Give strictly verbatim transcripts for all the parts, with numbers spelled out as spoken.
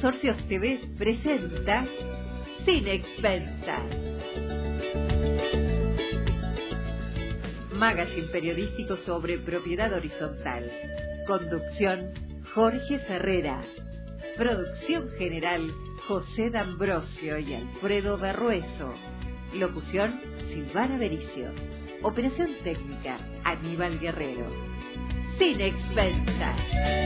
Consorcios T V presenta Sin Expensas. Magazine periodístico sobre propiedad horizontal. Conducción, Jorge Ferrera. Producción general, José D'Ambrosio y Alfredo Berrueso. Locución, Silvana Bericio. Operación técnica, Aníbal Guerrero. Sin Expensas.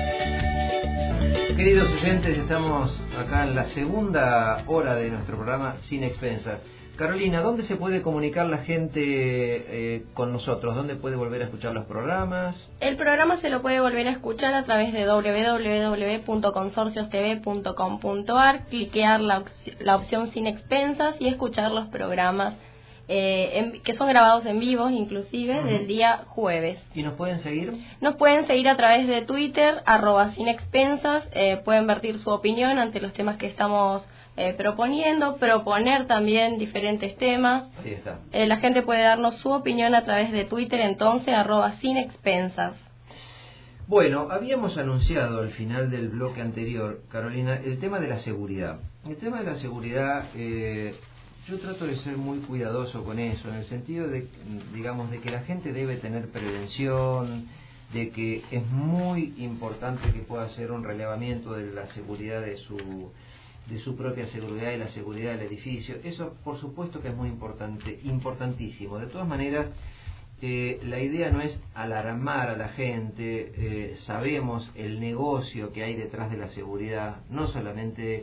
Queridos oyentes, estamos acá en la segunda hora de nuestro programa Sin Expensas. Carolina, ¿dónde se puede comunicar la gente eh, con nosotros? ¿Dónde puede volver a escuchar los programas? El programa se lo puede volver a escuchar a través de doble u doble u doble u punto consorcios t v punto com punto a r, cliquear la, la opción Sin Expensas y escuchar los programas eh, en, que son grabados en vivo, inclusive, uh-huh. del día jueves. ¿Y nos pueden seguir? Nos pueden seguir a través de Twitter, arroba Sin Expensas, eh, pueden vertir su opinión ante los temas que estamos Eh, proponiendo, proponer también diferentes temas. Ahí está. Eh, la gente puede darnos su opinión a través de Twitter, entonces, arroba Sin Expensas. Bueno, habíamos anunciado al final del bloque anterior, Carolina, el tema de la seguridad. El tema de la seguridad, eh, yo trato de ser muy cuidadoso con eso, en el sentido de, digamos, de que la gente debe tener prevención, de que es muy importante que pueda hacer un relevamiento de la seguridad de su de su propia seguridad y la seguridad del edificio. Eso por supuesto que es muy importante, importantísimo. De todas maneras, eh, la idea no es alarmar a la gente, eh, sabemos el negocio que hay detrás de la seguridad, no solamente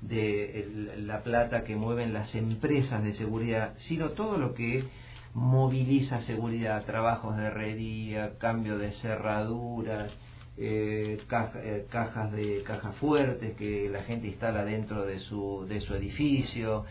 de el, la plata que mueven las empresas de seguridad, sino todo lo que moviliza seguridad, trabajos de herrería, cambio de cerraduras, Eh, caja, eh, cajas de cajas fuertes que la gente instala dentro de su de su edificio,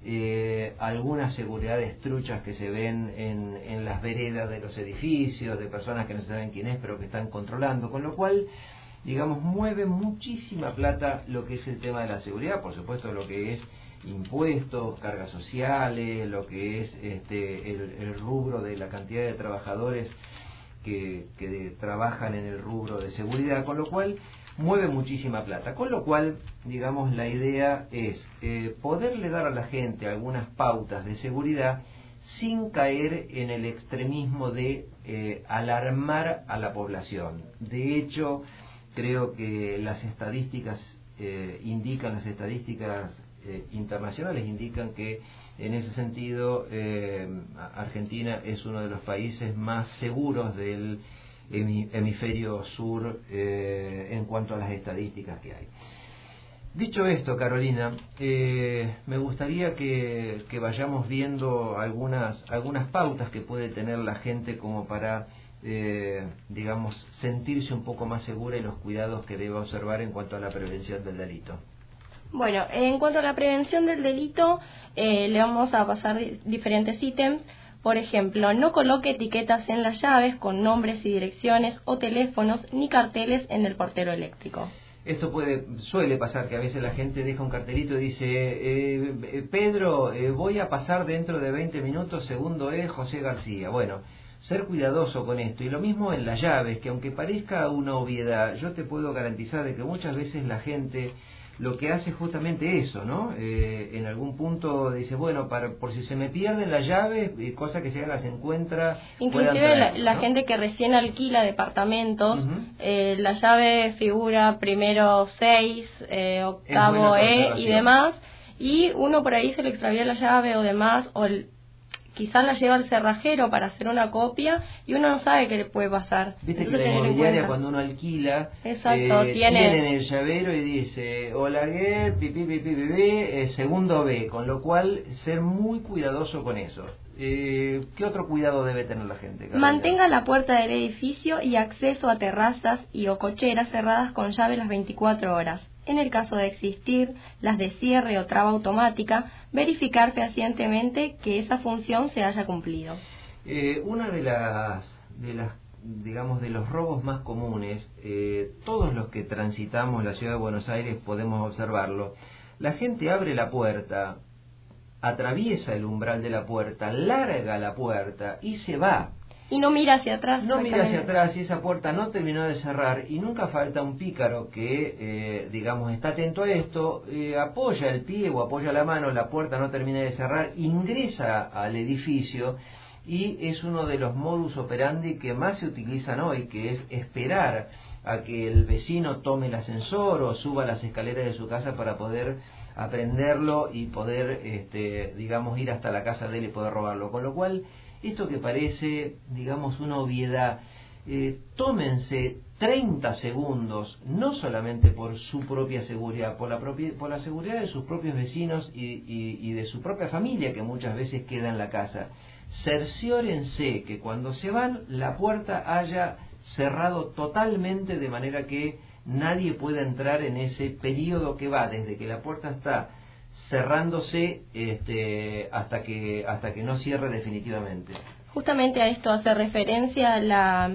eh, algunas seguridades truchas que se ven en, en las veredas de los edificios, de personas que no saben quién es pero que están controlando, con lo cual, digamos, mueve muchísima plata lo que es el tema de la seguridad, por supuesto lo que es impuestos, cargas sociales, lo que es este el, el rubro de la cantidad de trabajadores Que, que de, trabajan en el rubro de seguridad, con lo cual mueve muchísima plata, con lo cual, digamos, la idea es eh, poderle dar a la gente algunas pautas de seguridad sin caer en el extremismo de eh, alarmar a la población. De hecho, creo que las estadísticas eh, indican, las estadísticas eh, internacionales indican que en ese sentido, eh, Argentina es uno de los países más seguros del hemisferio sur eh, en cuanto a las estadísticas que hay. Dicho esto, Carolina, eh, me gustaría que, que vayamos viendo algunas, algunas pautas que puede tener la gente como para, eh, digamos, sentirse un poco más segura y los cuidados que debe observar en cuanto a la prevención del delito. Bueno, en cuanto a la prevención del delito, eh, le vamos a pasar diferentes ítems. Por ejemplo, no coloque etiquetas en las llaves con nombres y direcciones o teléfonos ni carteles en el portero eléctrico. Esto puede suele pasar que a veces la gente deja un cartelito y dice eh, eh, Pedro, eh, voy a pasar dentro de veinte minutos, segundo es José García. Bueno, ser cuidadoso con esto. Y lo mismo en las llaves, que aunque parezca una obviedad, yo te puedo garantizar de que muchas veces la gente lo que hace es justamente eso, ¿no? Eh, en algún punto dice, bueno, para por si se me pierden las llaves, eh, cosa que se las encuentra. Inclusive traerlo, la, la ¿no? gente que recién alquila departamentos, uh-huh. eh, la llave figura primero seis, eh, octavo E y demás, y uno por ahí se le extravió la llave o demás, o el, quizás la lleva al cerrajero para hacer una copia y uno no sabe qué le puede pasar. Viste Entonces, que la inmobiliaria cuando uno alquila Exacto, eh, tiene... tienen el llavero y dice Olaguer, pipi, pipi, pipi, eh, segundo B, con lo cual ser muy cuidadoso con eso. Eh, ¿Qué otro cuidado debe tener la gente, Carolina? Mantenga la puerta del edificio y acceso a terrazas y o cocheras cerradas con llave las veinticuatro horas. En el caso de existir las de cierre o traba automática, verificar fehacientemente que esa función se haya cumplido. Eh, una de las, de las, digamos, de los robos más comunes, eh, todos los que transitamos la ciudad de Buenos Aires podemos observarlo. La gente abre la puerta, atraviesa el umbral de la puerta, larga la puerta y se va. Y no mira hacia atrás. No mira hacia atrás y esa puerta no terminó de cerrar y nunca falta un pícaro que, eh, digamos, está atento a esto, eh, apoya el pie o apoya la mano, la puerta no termina de cerrar, ingresa al edificio y es uno de los modus operandi que más se utilizan hoy, que es esperar a que el vecino tome el ascensor o suba las escaleras de su casa para poder aprenderlo y poder, este, digamos, ir hasta la casa de él y poder robarlo. Con lo cual, esto que parece, digamos, una obviedad, eh, tómense treinta segundos, no solamente por su propia seguridad, por la, propia, por la seguridad de sus propios vecinos y, y, y de su propia familia que muchas veces queda en la casa. Cerciórense que cuando se van la puerta haya cerrado totalmente de manera que nadie pueda entrar en ese periodo que va desde que la puerta está cerrándose este, hasta que hasta que no cierre definitivamente. Justamente a esto hace referencia la,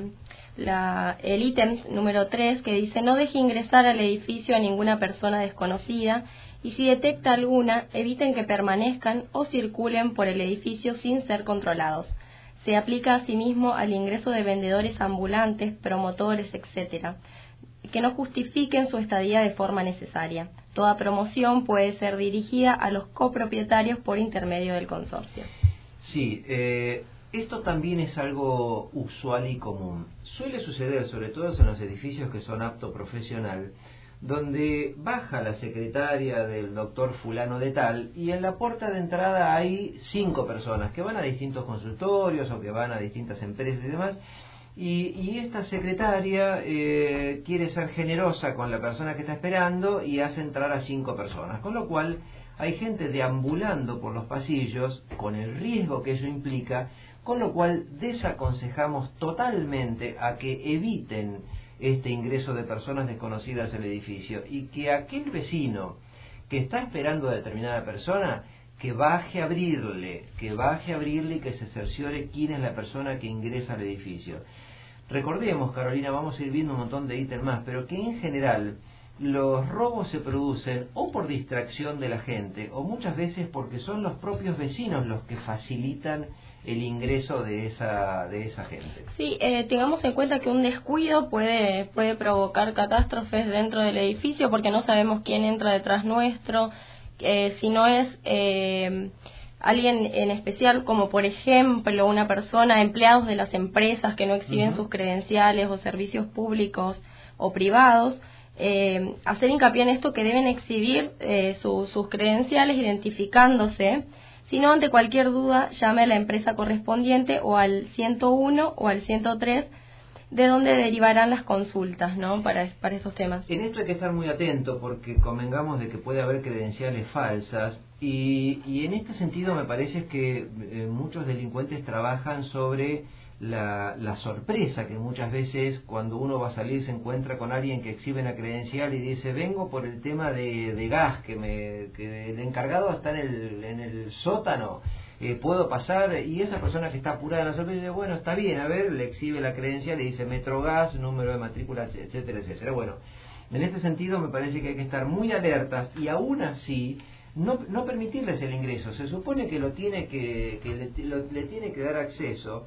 la, el ítem número tres que dice: no deje ingresar al edificio a ninguna persona desconocida y si detecta alguna, eviten que permanezcan o circulen por el edificio sin ser controlados. Se aplica asimismo al ingreso de vendedores ambulantes, promotores, etcétera, que no justifiquen su estadía de forma necesaria. Toda promoción puede ser dirigida a los copropietarios por intermedio del consorcio. Sí, eh, esto también es algo usual y común. Suele suceder, sobre todo en los edificios que son apto profesional, donde baja la secretaria del doctor fulano de tal y en la puerta de entrada hay cinco personas que van a distintos consultorios o que van a distintas empresas y demás. Y, y esta secretaria eh, quiere ser generosa con la persona que está esperando y hace entrar a cinco personas, con lo cual hay gente deambulando por los pasillos con el riesgo que ello implica, con lo cual desaconsejamos totalmente a que eviten este ingreso de personas desconocidas al edificio y que aquel vecino que está esperando a determinada persona que baje a abrirle, que baje a abrirle y que se cerciore quién es la persona que ingresa al edificio. Recordemos, Carolina, vamos a ir viendo un montón de ítems más, pero que en general los robos se producen o por distracción de la gente o muchas veces porque son los propios vecinos los que facilitan el ingreso de esa de esa gente. Sí, eh, tengamos en cuenta que un descuido puede puede provocar catástrofes dentro del edificio porque no sabemos quién entra detrás nuestro, eh, si no es eh, alguien en especial, como por ejemplo una persona, empleados de las empresas que no exhiben uh-huh. sus credenciales o servicios públicos o privados. Eh, hacer hincapié en esto que deben exhibir eh, su, sus credenciales identificándose. Si no, ante cualquier duda, llame a la empresa correspondiente o al ciento uno o al ciento tres, de donde derivarán las consultas, ¿no? Para, para esos temas. En esto hay que estar muy atento porque convengamos de que puede haber credenciales falsas y, y en este sentido me parece que eh, muchos delincuentes trabajan sobre la, la sorpresa que muchas veces cuando uno va a salir se encuentra con alguien que exhibe la credencial y dice vengo por el tema de, de gas, que, me, que el encargado está en el, en el sótano, eh, puedo pasar, y esa persona que está apurada en la sorpresa dice bueno, está bien, a ver, le exhibe la credencial, le dice Metrogas, número de matrícula, etcétera, etcétera. Bueno, en este sentido me parece que hay que estar muy alertas y aún así no, no permitirles el ingreso. Se supone que lo tiene que, que le, lo, le tiene que dar acceso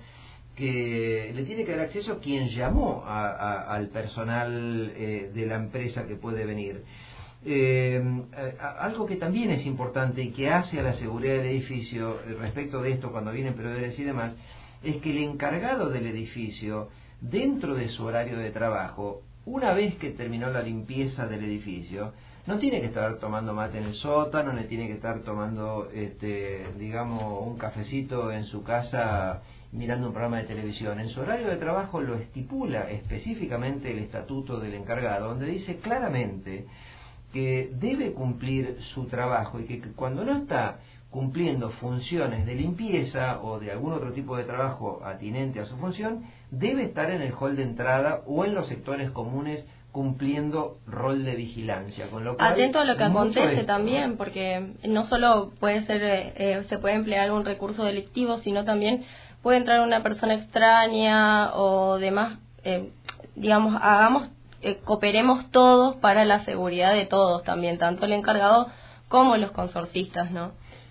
que le tiene que dar acceso quien llamó a, a, al personal eh, de la empresa que puede venir. Eh, a, algo que también es importante y que hace a la seguridad del edificio eh, respecto de esto cuando vienen proveedores y demás, es que el encargado del edificio, dentro de su horario de trabajo, una vez que terminó la limpieza del edificio, no tiene que estar tomando mate en el sótano, no tiene que estar tomando, este, digamos, un cafecito en su casa mirando un programa de televisión. En su horario de trabajo lo estipula específicamente el estatuto del encargado, donde dice claramente que debe cumplir su trabajo y que, que cuando no está cumpliendo funciones de limpieza o de algún otro tipo de trabajo atinente a su función, debe estar en el hall de entrada o en los sectores comunes cumpliendo rol de vigilancia, con lo cual, atento a lo que acontece esto, también, porque no solo puede ser eh, se puede emplear un recurso delictivo, sino también puede entrar una persona extraña o demás, eh, digamos, hagamos, eh, cooperemos todos para la seguridad de todos también, tanto el encargado como los consorcistas, ¿no?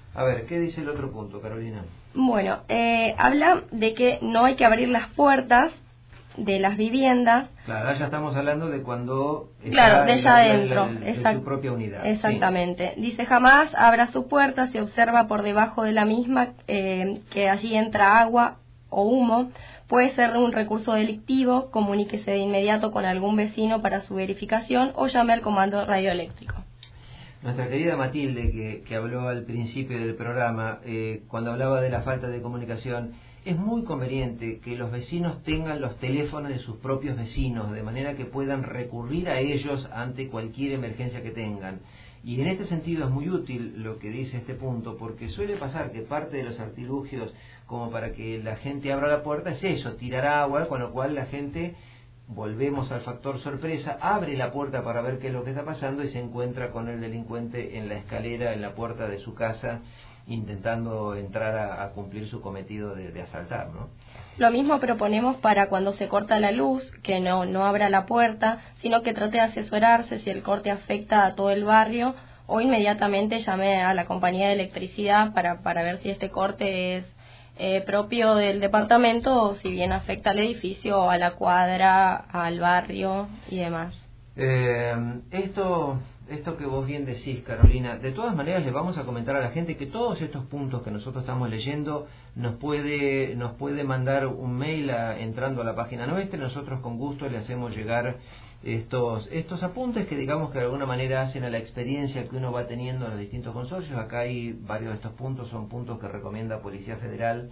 A ver, ¿qué dice el otro punto, Carolina? Bueno, eh, habla de que no hay que abrir las puertas de las viviendas. Claro, ya estamos hablando de cuando está claro, de allá adentro, la, la, de exact- su propia unidad. Exactamente. Sí. Dice, jamás abra su puerta, se observa por debajo de la misma eh, que allí entra agua o humo. Puede ser un recurso delictivo, comuníquese de inmediato con algún vecino para su verificación o llame al comando radioeléctrico. Nuestra querida Matilde, que, que habló al principio del programa, eh, cuando hablaba de la falta de comunicación, es muy conveniente que los vecinos tengan los teléfonos de sus propios vecinos, de manera que puedan recurrir a ellos ante cualquier emergencia que tengan. Y en este sentido es muy útil lo que dice este punto, porque suele pasar que parte de los artilugios como para que la gente abra la puerta es eso, tirar agua, con lo cual la gente, volvemos al factor sorpresa, abre la puerta para ver qué es lo que está pasando y se encuentra con el delincuente en la escalera, en la puerta de su casa, intentando entrar a, a cumplir su cometido de, de asaltar, ¿no? Lo mismo proponemos para cuando se corta la luz, que no, no abra la puerta, sino que trate de asesorarse si el corte afecta a todo el barrio o inmediatamente llame a la compañía de electricidad para, para ver si este corte es eh, propio del departamento o si bien afecta al edificio o a la cuadra, al barrio y demás. Eh, esto... Esto que vos bien decís, Carolina, de todas maneras le vamos a comentar a la gente que todos estos puntos que nosotros estamos leyendo nos puede nos puede mandar un mail a, entrando a la página nuestra. Nosotros con gusto le hacemos llegar estos estos apuntes que digamos que de alguna manera hacen a la experiencia que uno va teniendo en los distintos consorcios. Acá hay varios de estos puntos, son puntos que recomienda Policía Federal.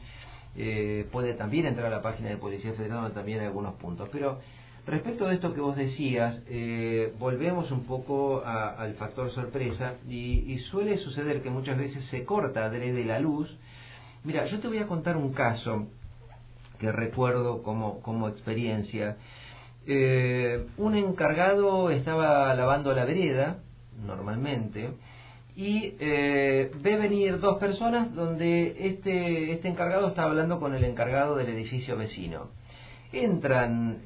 Eh, puede también entrar a la página de Policía Federal donde también hay algunos puntos, pero respecto de esto que vos decías, eh, volvemos un poco a, al factor sorpresa y, y suele suceder que muchas veces se corta adrede la luz. Mira, yo te voy a contar un caso que recuerdo como, como experiencia. Eh, un encargado estaba lavando la vereda, normalmente, y eh, ve venir dos personas donde este, este encargado está hablando con el encargado del edificio vecino. Entran,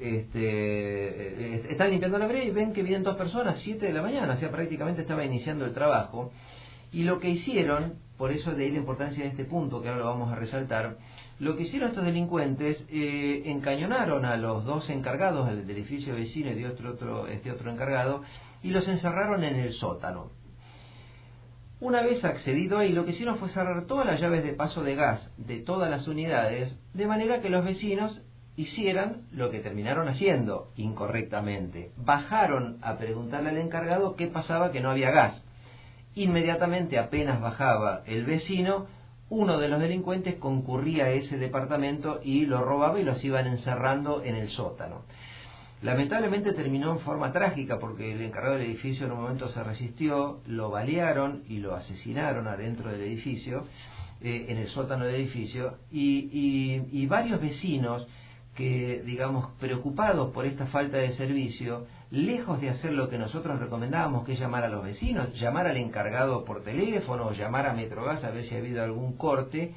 este, están limpiando la vereda y ven que vienen dos personas, siete de la mañana, o sea, prácticamente estaba iniciando el trabajo. Y lo que hicieron, por eso de ahí la importancia de este punto, que ahora lo vamos a resaltar, lo que hicieron estos delincuentes, eh, encañonaron a los dos encargados del edificio vecino y de otro, otro, este otro encargado, y los encerraron en el sótano. Una vez accedido ahí, lo que hicieron fue cerrar todas las llaves de paso de gas de todas las unidades, de manera que los vecinos hicieran lo que terminaron haciendo incorrectamente. Bajaron a preguntarle al encargado qué pasaba, que no había gas. Inmediatamente, apenas bajaba el vecino, uno de los delincuentes concurría a ese departamento y lo robaba y los iban encerrando en el sótano. Lamentablemente terminó en forma trágica porque el encargado del edificio en un momento se resistió, lo balearon y lo asesinaron adentro del edificio, eh, en el sótano del edificio, y, y, y varios vecinos que, digamos, preocupados por esta falta de servicio, lejos de hacer lo que nosotros recomendábamos, que es llamar a los vecinos, llamar al encargado por teléfono o llamar a Metrogas a ver si ha habido algún corte,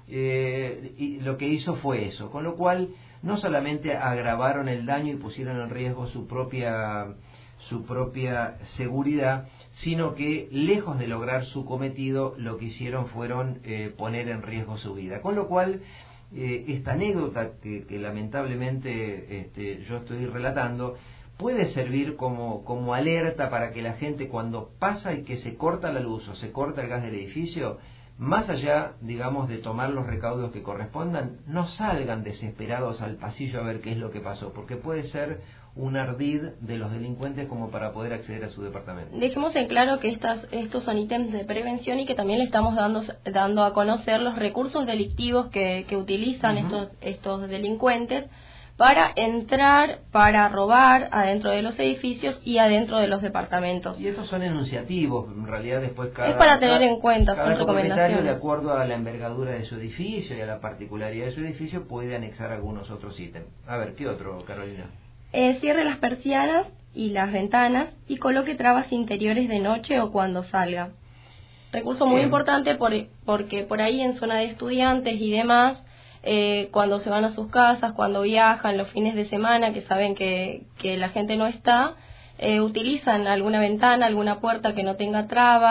eh, y lo que hizo fue eso, con lo cual no solamente agravaron el daño y pusieron en riesgo su propia su propia seguridad, sino que lejos de lograr su cometido, lo que hicieron fueron eh, poner en riesgo su vida, con lo cual Eh, esta anécdota que, que lamentablemente este, yo estoy relatando puede servir como, como alerta para que la gente, cuando pasa y que se corta la luz o se corta el gas del edificio, más allá, digamos, de tomar los recaudos que correspondan, no salgan desesperados al pasillo a ver qué es lo que pasó, porque puede ser un ardid de los delincuentes como para poder acceder a su departamento. Dejemos en claro que estas, estos son ítems de prevención y que también le estamos dando, dando a conocer los recursos delictivos que, que utilizan uh-huh. estos, estos delincuentes para entrar, para robar adentro de los edificios y adentro de los departamentos. Y estos son enunciativos, en realidad después cada... Es para tener cada, en cuenta, cada son recomendaciones. De acuerdo a la envergadura de su edificio y a la particularidad de su edificio puede anexar algunos otros ítems. A ver, ¿qué otro, Carolina? Eh, cierre las persianas y las ventanas y coloque trabas interiores de noche o cuando salga. Recurso muy Bien. importante por, porque por ahí en zona de estudiantes y demás, eh, cuando se van a sus casas, cuando viajan los fines de semana, que saben que, que la gente no está, eh, utilizan alguna ventana, alguna puerta que no tenga traba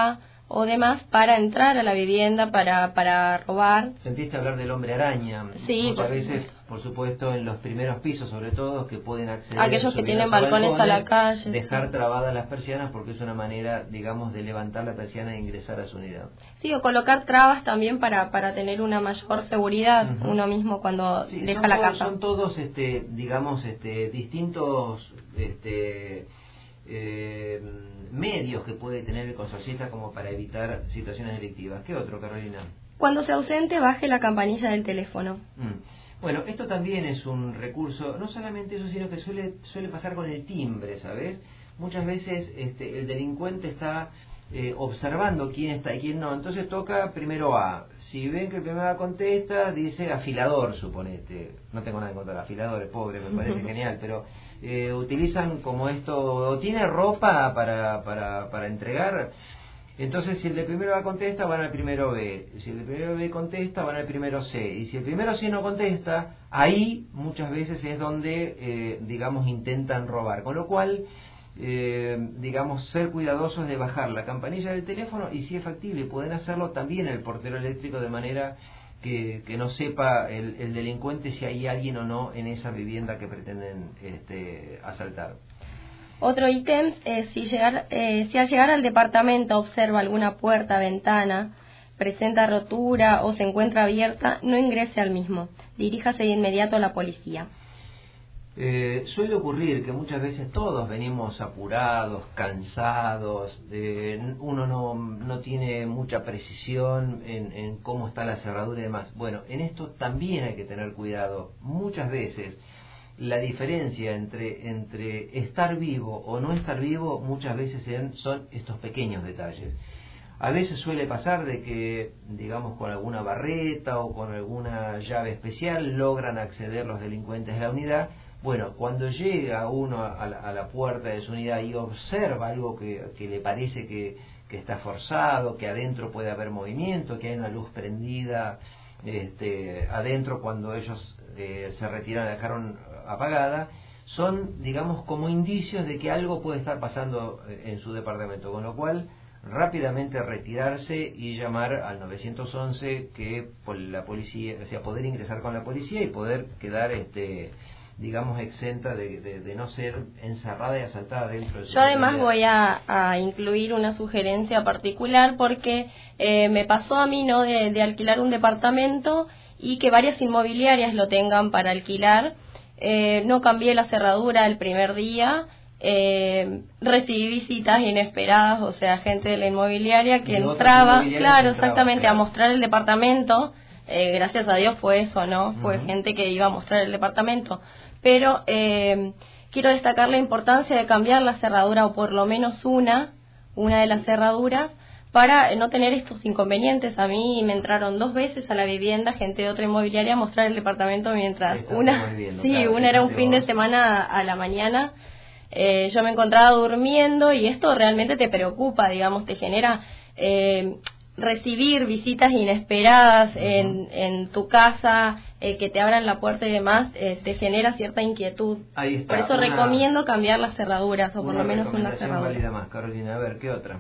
o demás para entrar a la vivienda, para, para robar. Sentiste hablar del hombre araña. Sí, muchas por veces, supuesto. por supuesto, en los primeros pisos, sobre todo, que pueden acceder. Aquellos que tienen balcones, balcones a la calle. Dejar sí. trabadas las persianas porque es una manera, digamos, de levantar la persiana e ingresar a su unidad. Sí, o colocar trabas también para, para tener una mayor seguridad Uh-huh. uno mismo cuando sí, deja son la todos, casa. Son todos, este, digamos, este, distintos este, eh, medios que puede tener el consorcista como para evitar situaciones delictivas. ¿Qué otro, Carolina? Cuando se ausente, baje la campanilla del teléfono. Mm. Bueno, esto también es un recurso, no solamente eso, sino que suele suele pasar con el timbre, ¿sabes? Muchas veces este, el delincuente está eh, observando quién está y quién no, entonces toca primero A. Si ven que el primero A contesta, dice afilador, suponete. No tengo nada en contra de afiladores, pobre, me parece genial, pero eh, utilizan como esto, o tiene ropa para, para, para entregar. Entonces, si el de primero A contesta, van al primero B. Si el de primero B contesta, van al primero C. Y si el primero C no contesta, ahí muchas veces es donde, eh, digamos, intentan robar. Con lo cual, eh, digamos, ser cuidadosos de bajar la campanilla del teléfono y, si es factible, pueden hacerlo también el portero eléctrico, de manera que, que no sepa el, el delincuente si hay alguien o no en esa vivienda que pretenden este, asaltar. Otro ítem es si, llegar, eh, si al llegar al departamento observa alguna puerta, ventana, presenta rotura o se encuentra abierta, no ingrese al mismo. Diríjase de inmediato a la policía. Eh, suele ocurrir que muchas veces todos venimos apurados, cansados, eh, uno no, no tiene mucha precisión en, en cómo está la cerradura y demás. Bueno, en esto también hay que tener cuidado. Muchas veces la diferencia entre, entre estar vivo o no estar vivo muchas veces son estos pequeños detalles. A veces suele pasar de que, digamos, con alguna barreta o con alguna llave especial logran acceder los delincuentes a la unidad. Bueno, cuando llega uno a la, a la puerta de su unidad y observa algo que, que le parece que, que está forzado, que adentro puede haber movimiento, que hay una luz prendida este, adentro cuando ellos eh, se retiran, la dejaron apagada, son, digamos, como indicios de que algo puede estar pasando en su departamento, con lo cual rápidamente retirarse y llamar al nueve once, que por la policía, o sea, poder ingresar con la policía y poder quedar este digamos exenta de, de, de no ser encerrada y asaltada dentro de su Yo además propiedad. voy a, a incluir una sugerencia particular porque eh, me pasó a mí no de, de alquilar un departamento y que varias inmobiliarias lo tengan para alquilar. Eh, no cambié la cerradura el primer día, eh, recibí visitas inesperadas, o sea, gente de la inmobiliaria que entraba, claro, exactamente, claro, a mostrar el departamento. Eh, gracias a Dios fue eso, ¿no? Fue uh-huh. gente que iba a mostrar el departamento. Pero eh, quiero destacar la importancia de cambiar la cerradura, o por lo menos una, una de las cerraduras, para no tener estos inconvenientes. A mí me entraron dos veces a la vivienda gente de otra inmobiliaria a mostrar el departamento mientras una, sí, claro, una era un fin de semana a la mañana. Eh, yo me encontraba durmiendo y esto realmente te preocupa, digamos, te genera eh, recibir visitas inesperadas uh-huh. en, en tu casa, eh, que te abran la puerta y demás, eh, te genera cierta inquietud. Ahí está, por eso una, recomiendo cambiar las cerraduras, o por lo menos una cerradura. Válida más, Carolina. A ver, ¿qué otra?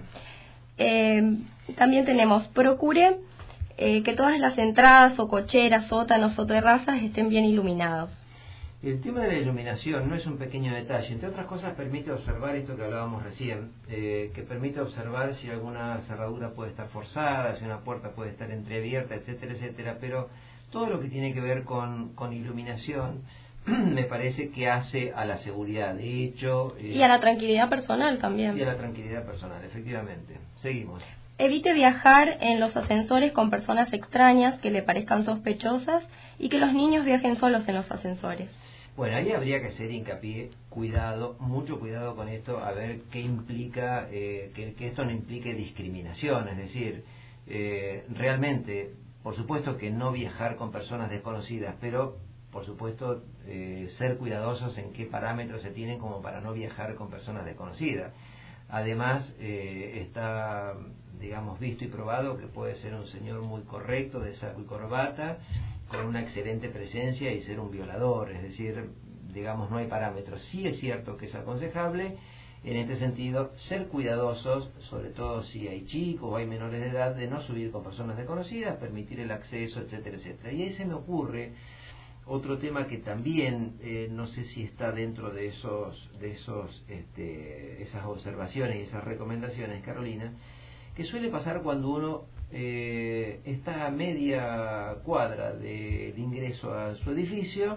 Eh, también tenemos, procure eh, que todas las entradas o cocheras, sótanos o terrazas estén bien iluminados. El tema de la iluminación no es un pequeño detalle, entre otras cosas permite observar esto que hablábamos recién, eh, que permite observar si alguna cerradura puede estar forzada, si una puerta puede estar entreabierta, etcétera, etcétera, pero todo lo que tiene que ver con, con iluminación me parece que hace a la seguridad, de hecho... Eh, y a la tranquilidad personal también. Y a la tranquilidad personal, efectivamente. Seguimos. Evite viajar en los ascensores con personas extrañas que le parezcan sospechosas y que los niños viajen solos en los ascensores. Bueno, ahí habría que hacer hincapié, cuidado, mucho cuidado con esto, a ver qué implica, eh, que, que esto no implique discriminación, es decir, eh, realmente, por supuesto que no viajar con personas desconocidas, pero por supuesto eh, ser cuidadosos en qué parámetros se tienen como para no viajar con personas desconocidas. Además, eh, está, digamos, visto y probado que puede ser un señor muy correcto, de saco y corbata, con una excelente presencia y ser un violador, es decir, digamos, no hay parámetros. Sí es cierto que es aconsejable en este sentido, ser cuidadosos, sobre todo si hay chicos o hay menores de edad, de no subir con personas desconocidas, permitir el acceso, etcétera, etcétera. Y ahí se me ocurre otro tema que también, eh, no sé si está dentro de esos, de esos, este, esas observaciones y esas recomendaciones, Carolina, que suele pasar cuando uno eh, está a media cuadra del ingreso a su edificio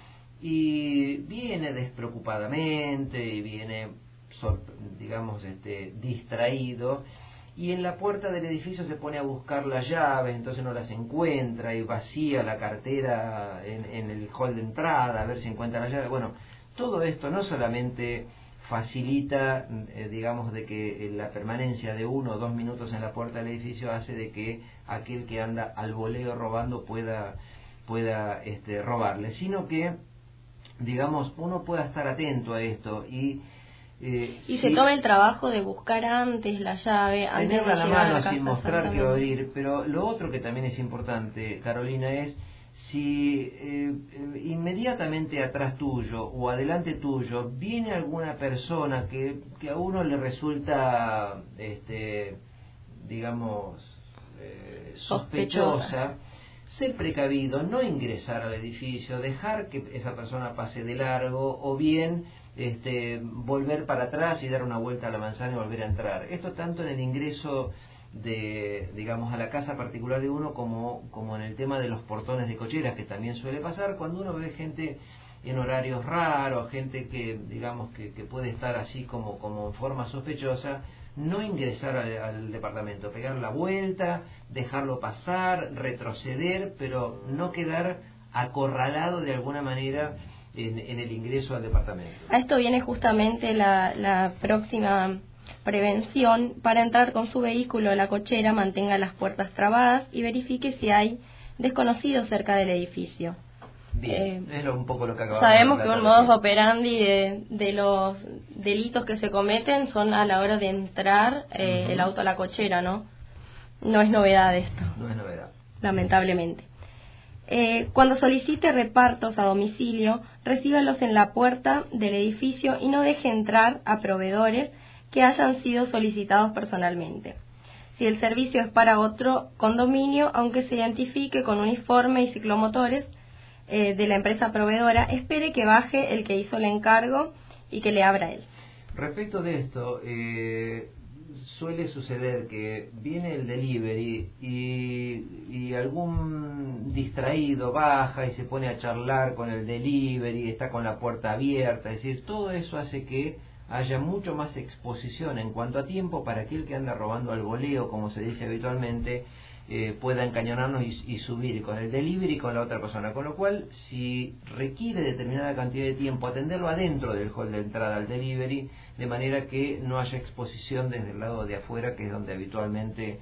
y viene despreocupadamente y viene, digamos, este, distraído, y en la puerta del edificio se pone a buscar las llaves, entonces no las encuentra y vacía la cartera en, en el hall de entrada a ver si encuentra las llaves. Bueno, todo esto no solamente facilita, eh, digamos, de que la permanencia de uno o dos minutos en la puerta del edificio hace de que aquel que anda al voleo robando pueda, pueda este, robarle, sino que, digamos, uno pueda estar atento a esto y Eh, y sí, se toma el trabajo de buscar antes la llave, antes de tenerla a la llegar a mano la casa, sin mostrar que va a abrir. Pero lo otro que también es importante, Carolina, es si eh, inmediatamente atrás tuyo o adelante tuyo viene alguna persona que, que a uno le resulta, este, digamos, eh, sospechosa, ser precavido, no ingresar al edificio, dejar que esa persona pase de largo, o bien este, volver para atrás y dar una vuelta a la manzana y volver a entrar. Esto tanto en el ingreso de, digamos, a la casa particular de uno como, como en el tema de los portones de cocheras, que también suele pasar cuando uno ve gente en horarios raros, gente que, digamos, que, que puede estar así como, como en forma sospechosa. No ingresar al, al departamento, pegar la vuelta, dejarlo pasar, retroceder, pero no quedar acorralado de alguna manera en, en el ingreso al departamento. A esto viene justamente la, la próxima prevención. Para entrar con su vehículo a la cochera, mantenga las puertas trabadas y verifique si hay desconocidos cerca del edificio. Bien, eh, es lo, un poco lo que acabamos sabemos de que un modus operandi de, de los delitos que se cometen son a la hora de entrar eh, uh-huh. el auto a la cochera, ¿no? No es novedad esto. No es novedad. Lamentablemente. Eh, cuando solicite repartos a domicilio, recíbalos en la puerta del edificio y no deje entrar a proveedores que hayan sido solicitados personalmente. Si el servicio es para otro condominio, aunque se identifique con uniforme y ciclomotores eh, de la empresa proveedora, espere que baje el que hizo el encargo y que le abra él. Respecto de esto, eh, suele suceder que viene el delivery y, y algún distraído baja y se pone a charlar con el delivery, está con la puerta abierta, es decir, todo eso hace que haya mucho más exposición en cuanto a tiempo para aquel que anda robando al voleo, como se dice habitualmente, eh, pueda encañonarnos y, y subir con el delivery y con la otra persona, con lo cual si requiere determinada cantidad de tiempo atenderlo adentro del hall de entrada al delivery, de manera que no haya exposición desde el lado de afuera, que es donde habitualmente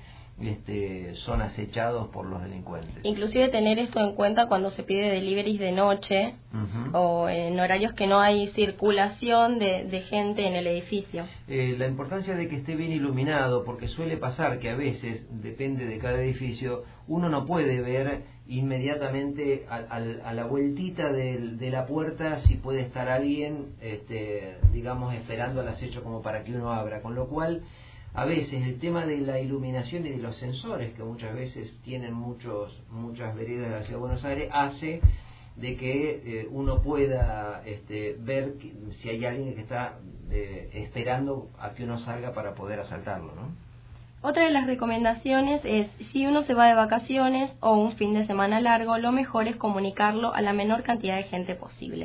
este, son acechados por los delincuentes. Inclusive tener esto en cuenta cuando se pide deliveries de noche uh-huh. o en horarios que no hay circulación de, de gente en el edificio. Eh, la importancia de que esté bien iluminado, porque suele pasar que a veces, depende de cada edificio, uno no puede ver inmediatamente a, a, a la vueltita de, de la puerta si puede estar alguien, este, digamos, esperando al acecho como para que uno abra, con lo cual a veces el tema de la iluminación y de los sensores, que muchas veces tienen muchos muchas veredas de la Ciudad de Buenos Aires, hace de que eh, uno pueda este, ver que, si hay alguien que está eh, esperando a que uno salga para poder asaltarlo, ¿no? Otra de las recomendaciones es, si uno se va de vacaciones o un fin de semana largo, lo mejor es comunicarlo a la menor cantidad de gente posible.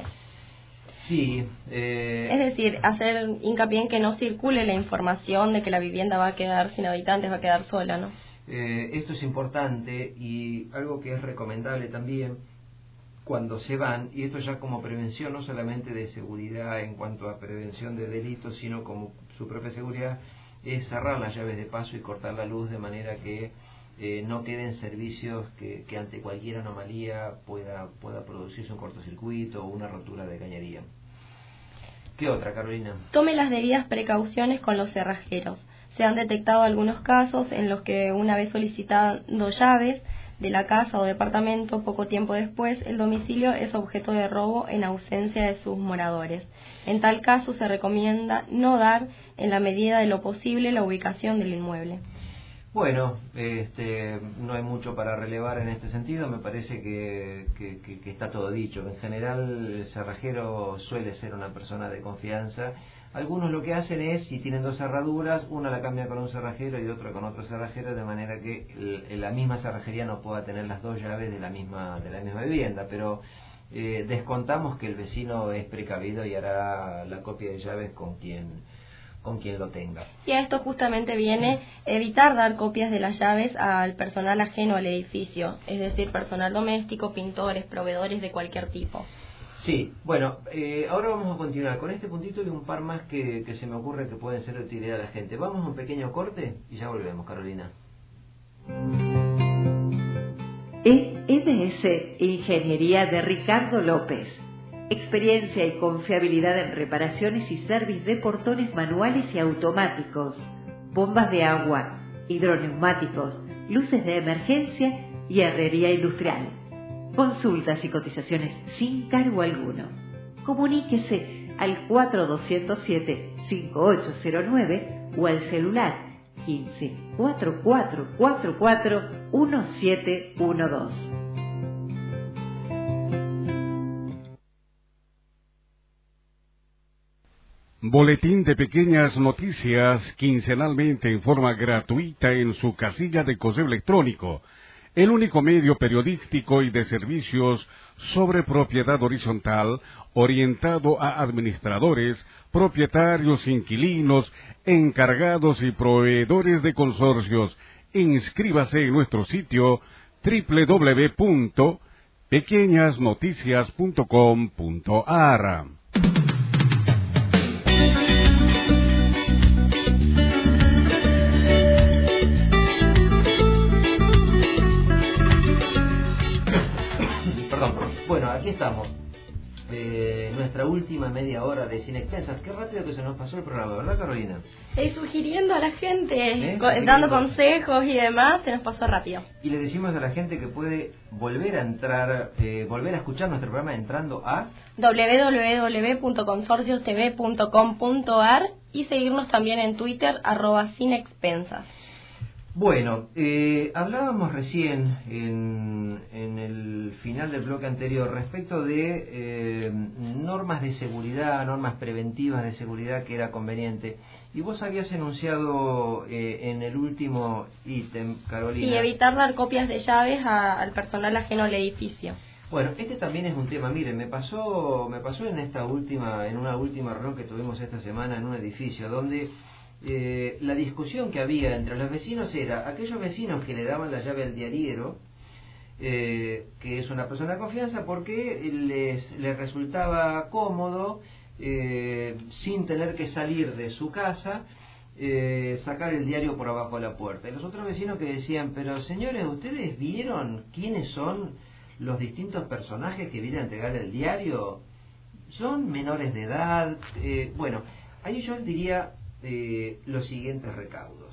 Sí. Eh... Es decir, hacer hincapié en que no circule la información de que la vivienda va a quedar sin habitantes, va a quedar sola, ¿no? Eh, esto es importante y algo que es recomendable también cuando se van, y esto ya como prevención no solamente de seguridad en cuanto a prevención de delitos, sino como su propia seguridad, es cerrar las llaves de paso y cortar la luz de manera que eh, no queden servicios que, que ante cualquier anomalía pueda, pueda producirse un cortocircuito o una rotura de cañería. ¿Qué otra, Carolina? Tome las debidas precauciones con los cerrajeros. Se han detectado algunos casos en los que una vez solicitando llaves de la casa o departamento, poco tiempo después, el domicilio es objeto de robo en ausencia de sus moradores. En tal caso, se recomienda no dar, en la medida de lo posible, la ubicación del inmueble. Bueno, este, no hay mucho para relevar en este sentido, me parece que, que, que, que está todo dicho. En general, el cerrajero suele ser una persona de confianza. Algunos lo que hacen es, si tienen dos cerraduras, una la cambian con un cerrajero y otra con otro cerrajero, de manera que el, la misma cerrajería no pueda tener las dos llaves de la misma, de la misma vivienda, pero eh, descontamos que el vecino es precavido y hará la copia de llaves con quien... con quien lo tenga. Y a esto justamente viene evitar dar copias de las llaves al personal ajeno al edificio, es decir, personal doméstico, pintores, proveedores de cualquier tipo. Sí, bueno, eh, ahora vamos a continuar con este puntito y un par más que, que se me ocurre que pueden ser de utilidad a la gente. Vamos a un pequeño corte y ya volvemos, Carolina. E M S Ingeniería de Ricardo López. Experiencia y confiabilidad en reparaciones y servicios de portones manuales y automáticos, bombas de agua, hidroneumáticos, luces de emergencia y herrería industrial. Consultas y cotizaciones sin cargo alguno. Comuníquese al cuatro dos cero siete, cinco ocho cero nueve o al celular quince, cuarenta y cuatro cuarenta y cuatro, diecisiete doce. Boletín de Pequeñas Noticias, quincenalmente en forma gratuita en su casilla de correo electrónico, el único medio periodístico y de servicios sobre propiedad horizontal orientado a administradores, propietarios, inquilinos, encargados y proveedores de consorcios. Inscríbase en nuestro sitio doble u doble u doble u punto pequeñas noticias punto com punto a r. Bueno, aquí estamos. Eh, nuestra última media hora de Sin Expensas. Qué rápido que se nos pasó el programa, ¿verdad, Carolina? Y sugiriendo a la gente, ¿Eh? co dando consejos y demás, se nos pasó rápido. Y le decimos a la gente que puede volver a entrar, eh, volver a escuchar nuestro programa entrando a doble u doble u doble u punto consorcios t v punto com punto a r y seguirnos también en Twitter, arroba Sin Expensas. Bueno, eh, hablábamos recién en, en el final del bloque anterior respecto de eh, normas de seguridad, normas preventivas de seguridad que era conveniente. Y vos habías enunciado eh, en el último ítem, Carolina. Sí, evitar dar copias de llaves a, al personal ajeno al edificio. Bueno, este también es un tema. Miren, me pasó, me pasó en esta última, en una última reunión que tuvimos esta semana en un edificio donde Eh, la discusión que había entre los vecinos era aquellos vecinos que le daban la llave al diariero, eh, que es una persona de confianza, porque les, les resultaba cómodo, eh, sin tener que salir de su casa, eh, sacar el diario por abajo de la puerta. Y los otros vecinos que decían, pero señores, ¿ustedes vieron quiénes son los distintos personajes que vienen a entregar el diario? Son menores de edad. Eh, bueno, ahí yo diría Eh, los siguientes recaudos.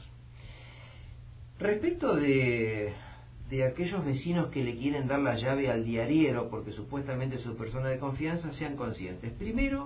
Respecto de, de aquellos vecinos que le quieren dar la llave al diariero porque supuestamente es su persona de confianza, sean conscientes primero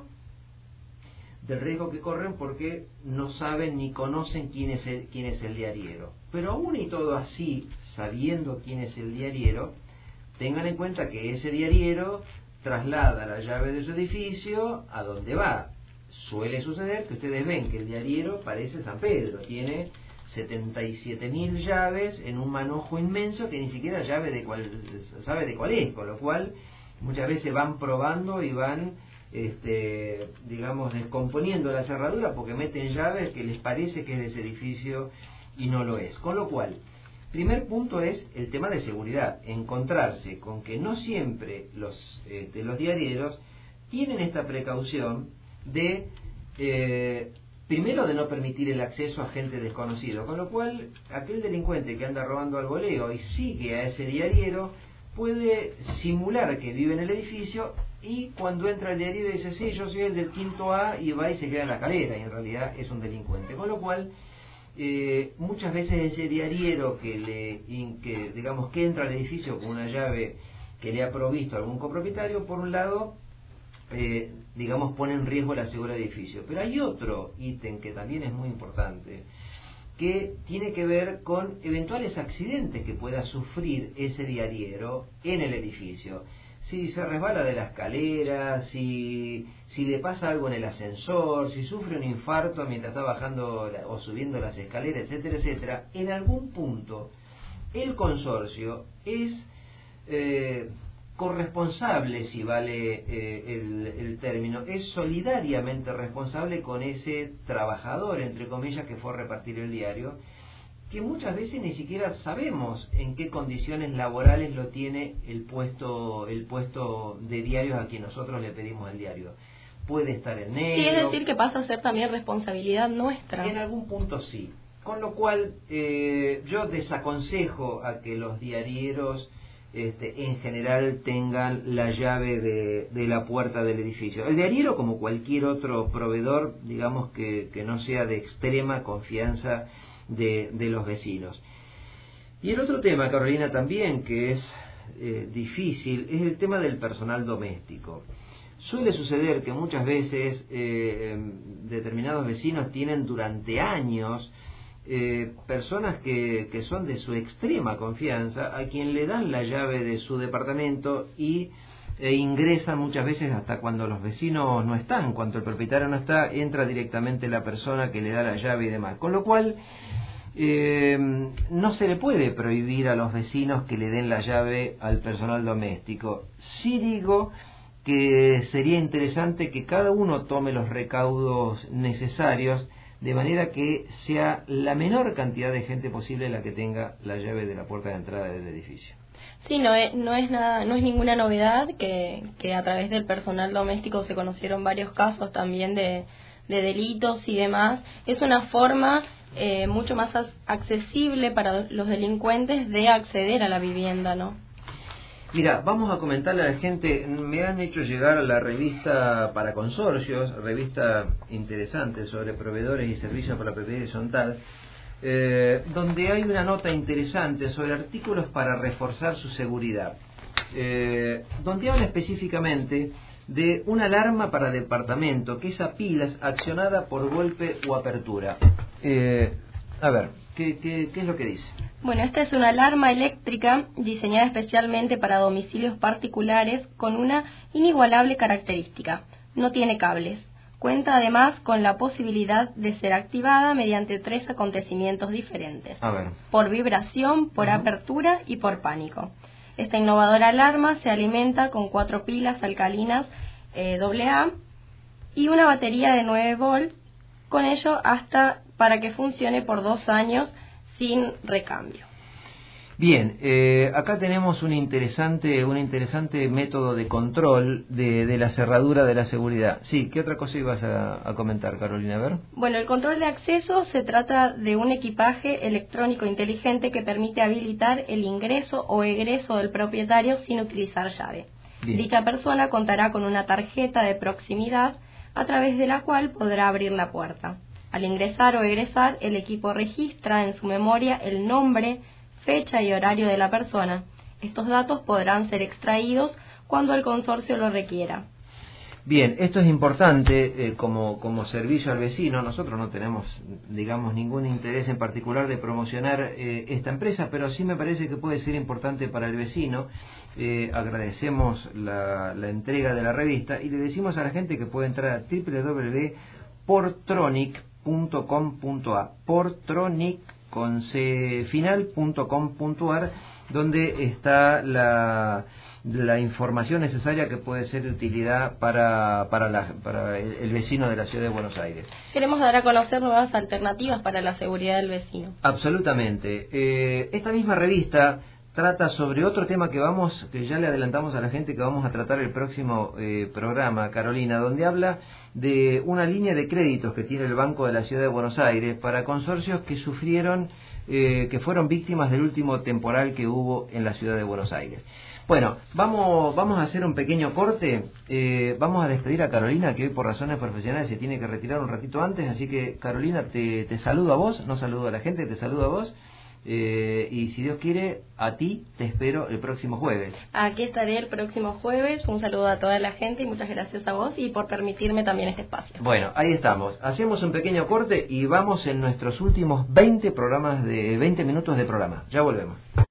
del riesgo que corren porque no saben ni conocen quién es el, quién es el diariero. Pero aún y todo así, sabiendo quién es el diariero, tengan en cuenta que ese diariero traslada la llave de su edificio a donde va. Suele suceder que ustedes ven que el diariero parece San Pedro, tiene setenta y siete mil llaves en un manojo inmenso que ni siquiera llave de cuál, sabe de cuál es, con lo cual muchas veces van probando y van, este, digamos, descomponiendo la cerradura porque meten llaves que les parece que es de ese edificio y no lo es. Con lo cual, primer punto es el tema de seguridad, encontrarse con que no siempre los, este, los diarieros tienen esta precaución de, eh, primero de no permitir el acceso a gente desconocido, con lo cual aquel delincuente que anda robando al voleo y sigue a ese diariero puede simular que vive en el edificio y cuando entra el diario dice, sí, yo soy el del quinto A y va y se queda en la escalera y en realidad es un delincuente, con lo cual eh, muchas veces ese diariero que le que digamos que entra al edificio con una llave que le ha provisto algún copropietario, por un lado, eh, digamos, pone en riesgo la seguridad del edificio. Pero hay otro ítem que también es muy importante, que tiene que ver con eventuales accidentes que pueda sufrir ese diariero en el edificio. Si se resbala de la escalera, si, si le pasa algo en el ascensor, si sufre un infarto mientras está bajando la, o subiendo las escaleras, etcétera, etcétera, en algún punto el consorcio es eh, corresponsable, si vale eh, el, el término, es solidariamente responsable con ese trabajador, entre comillas, que fue a repartir el diario, que muchas veces ni siquiera sabemos en qué condiciones laborales lo tiene el puesto el puesto de diarios a quien nosotros le pedimos el diario. Puede estar en negro. Sí, es decir, que pasa a ser también responsabilidad nuestra. En algún punto sí. Con lo cual, eh, yo desaconsejo a que los diarieros este, en general tengan la llave de, de la puerta del edificio. El diariero, como cualquier otro proveedor, digamos que, que no sea de extrema confianza De, de los vecinos. Y el otro tema, Carolina, también que es eh, difícil, es el tema del personal doméstico. Suele suceder que muchas veces eh, determinados vecinos tienen durante años eh, personas que, que son de su extrema confianza, a quien le dan la llave de su departamento y e ingresan muchas veces hasta cuando los vecinos no están, cuando el propietario no está, entra directamente la persona que le da la llave y demás. Con lo cual, eh, no se le puede prohibir a los vecinos que le den la llave al personal doméstico. Sí digo que sería interesante que cada uno tome los recaudos necesarios, de manera que sea la menor cantidad de gente posible la que tenga la llave de la puerta de entrada del edificio. Sí, no es, no es nada, no es ninguna novedad que, que a través del personal doméstico se conocieron varios casos también de, de delitos y demás. Es una forma eh, mucho más accesible para los delincuentes de acceder a la vivienda, ¿no? Mira, vamos a comentarle a la gente, me han hecho llegar la revista para consorcios, revista interesante sobre proveedores y servicios para la propiedad horizontal, Eh, donde hay una nota interesante sobre artículos para reforzar su seguridad, eh, donde habla específicamente de una alarma para departamento que es a pilas accionada por golpe o apertura. Eh, a ver, ¿qué, qué, ¿qué es lo que dice? Bueno, esta es una alarma eléctrica diseñada especialmente para domicilios particulares con una inigualable característica: no tiene cables. Cuenta además con la posibilidad de ser activada mediante tres acontecimientos diferentes: A ver. por vibración, por uh-huh. apertura y por pánico. Esta innovadora alarma se alimenta con cuatro pilas alcalinas eh, doble A y una batería de nueve volts, con ello hasta para que funcione por dos años sin recambio. Bien, eh, acá tenemos un interesante, un interesante método de control de, de la cerradura de la seguridad. Sí, ¿qué otra cosa ibas a, a comentar, Carolina? A ver. Bueno, el control de acceso se trata de un equipaje electrónico inteligente que permite habilitar el ingreso o egreso del propietario sin utilizar llave. Bien. Dicha persona contará con una tarjeta de proximidad a través de la cual podrá abrir la puerta. Al ingresar o egresar, el equipo registra en su memoria el nombre, fecha y horario de la persona. Estos datos podrán ser extraídos cuando el consorcio lo requiera. Bien, esto es importante eh, como, como servicio al vecino. Nosotros no tenemos, digamos, ningún interés en particular de promocionar eh, esta empresa, pero sí me parece que puede ser importante para el vecino. Eh, agradecemos la, la entrega de la revista y le decimos a la gente que puede entrar a doble u doble u doble u punto portronic punto com punto a portronic con c final punto com punto a r, donde está la, la información necesaria que puede ser de utilidad para, para, la, para el, el vecino de la ciudad de Buenos Aires. Queremos dar a conocer nuevas alternativas para la seguridad del vecino. Absolutamente. Eh, esta misma revista trata sobre otro tema que vamos, que ya le adelantamos a la gente que vamos a tratar el próximo eh, programa, Carolina, donde habla de una línea de créditos que tiene el Banco de la Ciudad de Buenos Aires para consorcios que sufrieron eh, que fueron víctimas del último temporal que hubo en la ciudad de Buenos Aires. Bueno, vamos, vamos a hacer un pequeño corte, eh, vamos a despedir a Carolina, que hoy por razones profesionales se tiene que retirar un ratito antes, así que Carolina, te, te saludo a vos, no saludo a la gente, te saludo a vos, eh, y si Dios quiere, a ti te espero el próximo jueves. Aquí estaré el próximo jueves, un saludo a toda la gente y muchas gracias a vos y por permitirme también este espacio. Bueno, ahí estamos, hacemos un pequeño corte y vamos en nuestros últimos veinte programas de veinte minutos de programa, ya volvemos.